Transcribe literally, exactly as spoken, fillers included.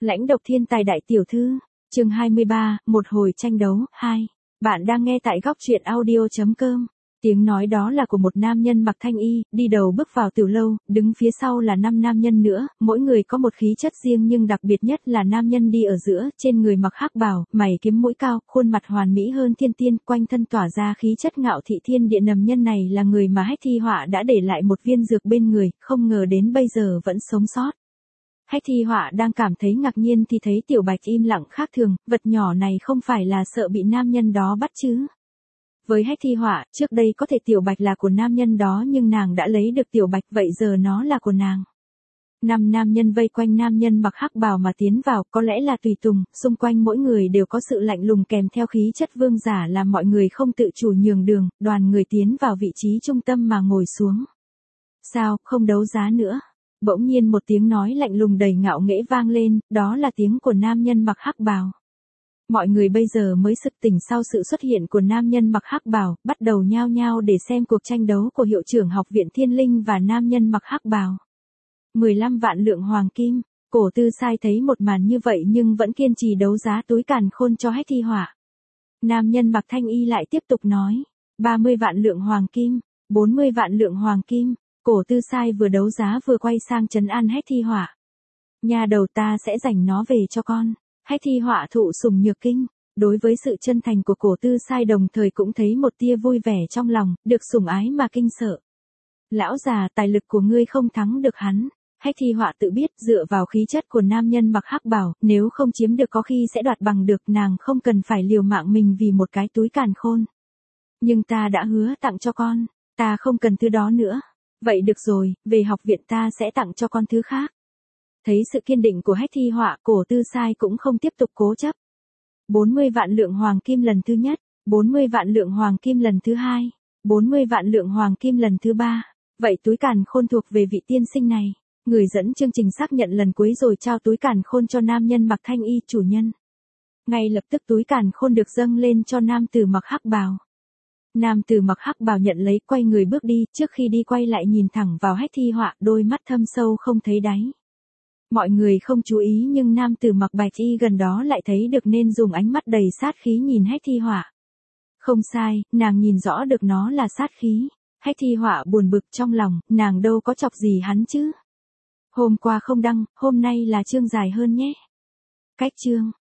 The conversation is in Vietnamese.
Lãnh độc thiên tài đại tiểu thư, chương hai mươi ba, một hồi tranh đấu, hai. Bạn đang nghe tại góc truyện audio chấm com. Tiếng nói đó là của một nam nhân mặc thanh y, đi đầu bước vào tiểu lâu, đứng phía sau là năm nam nhân nữa, mỗi người có một khí chất riêng nhưng đặc biệt nhất là nam nhân đi ở giữa, trên người mặc hắc bào, mày kiếm mũi cao, khuôn mặt hoàn mỹ hơn thiên tiên, quanh thân tỏa ra khí chất ngạo thị thiên địa. Nầm nhân này là người mà Hách Thi Họa đã để lại một viên dược bên người, không ngờ đến bây giờ vẫn sống sót. Hách Thi Họa đang cảm thấy ngạc nhiên thì thấy Tiểu Bạch im lặng khác thường, vật nhỏ này không phải là sợ bị nam nhân đó bắt chứ. Với Hách Thi Họa, trước đây có thể Tiểu Bạch là của nam nhân đó nhưng nàng đã lấy được Tiểu Bạch, vậy giờ nó là của nàng. Năm nam nhân vây quanh nam nhân mặc hắc bào mà tiến vào, có lẽ là tùy tùng, xung quanh mỗi người đều có sự lạnh lùng kèm theo khí chất vương giả làm mọi người không tự chủ nhường đường, đoàn người tiến vào vị trí trung tâm mà ngồi xuống. Sao, không đấu giá nữa? Bỗng nhiên một tiếng nói lạnh lùng đầy ngạo nghễ vang lên, đó là tiếng của nam nhân mặc hắc bào. Mọi người bây giờ mới sực tỉnh sau sự xuất hiện của nam nhân mặc hắc bào, bắt đầu nhao nhao để xem cuộc tranh đấu của hiệu trưởng học viện Thiên Linh và nam nhân mặc hắc bào. mười lăm vạn lượng hoàng kim, Cổ Tư Sai thấy một màn như vậy nhưng vẫn kiên trì đấu giá túi càn khôn cho Hách Thi Họa. Nam nhân mặc thanh y lại tiếp tục nói, ba mươi vạn lượng hoàng kim, bốn mươi vạn lượng hoàng kim. Cổ Tư Sai vừa đấu giá vừa quay sang trấn an Hách Thi Họa. Nhà đầu ta sẽ dành nó về cho con. Hách Thi Họa thụ sủng nhược kinh, đối với sự chân thành của Cổ Tư Sai đồng thời cũng thấy một tia vui vẻ trong lòng, được sủng ái mà kinh sợ. Lão già, tài lực của ngươi không thắng được hắn. Hách Thi Họa tự biết dựa vào khí chất của nam nhân mặc hắc bào, nếu không chiếm được có khi sẽ đoạt bằng được, nàng không cần phải liều mạng mình vì một cái túi càn khôn. Nhưng ta đã hứa tặng cho con, ta không cần thứ đó nữa. Vậy được rồi, về học viện ta sẽ tặng cho con thứ khác. Thấy sự kiên định của Hách Thi Họa, Cổ Tư Sai cũng không tiếp tục cố chấp. bốn mươi vạn lượng hoàng kim lần thứ nhất, bốn mươi vạn lượng hoàng kim lần thứ hai, bốn mươi vạn lượng hoàng kim lần thứ ba. Vậy túi càn khôn thuộc về vị tiên sinh này. Người dẫn chương trình xác nhận lần cuối rồi trao túi càn khôn cho nam nhân mặc thanh y chủ nhân. Ngay lập tức túi càn khôn được dâng lên cho nam tử mặc hắc bào. Nam tử mặc hắc bào nhận lấy, quay người bước đi, trước khi đi quay lại nhìn thẳng vào Hách Thi Họa, đôi mắt thâm sâu không thấy đáy. Mọi người không chú ý nhưng nam tử mặc bạch y gần đó lại thấy được nên dùng ánh mắt đầy sát khí nhìn Hách Thi Họa. Không sai, nàng nhìn rõ được nó là sát khí. Hách Thi Họa buồn bực trong lòng, nàng đâu có chọc gì hắn chứ. Hôm qua không đăng, hôm nay là chương dài hơn nhé. Cách chương